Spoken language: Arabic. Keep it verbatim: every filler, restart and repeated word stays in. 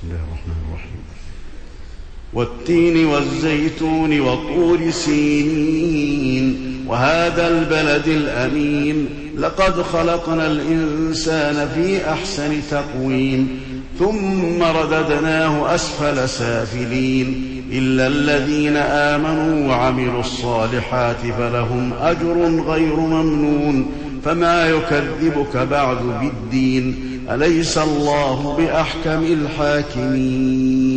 الله الرحمن الرحيم. والتين والزيتون وطور سينين وهذا البلد الأمين لقد خلقنا الإنسان في أحسن تقويم ثم رددناه أسفل سافلين إلا الذين آمنوا وعملوا الصالحات فلهم أجر غير ممنون فما يكذبك بعد بالدين أليس الله بأحكم الحاكمين.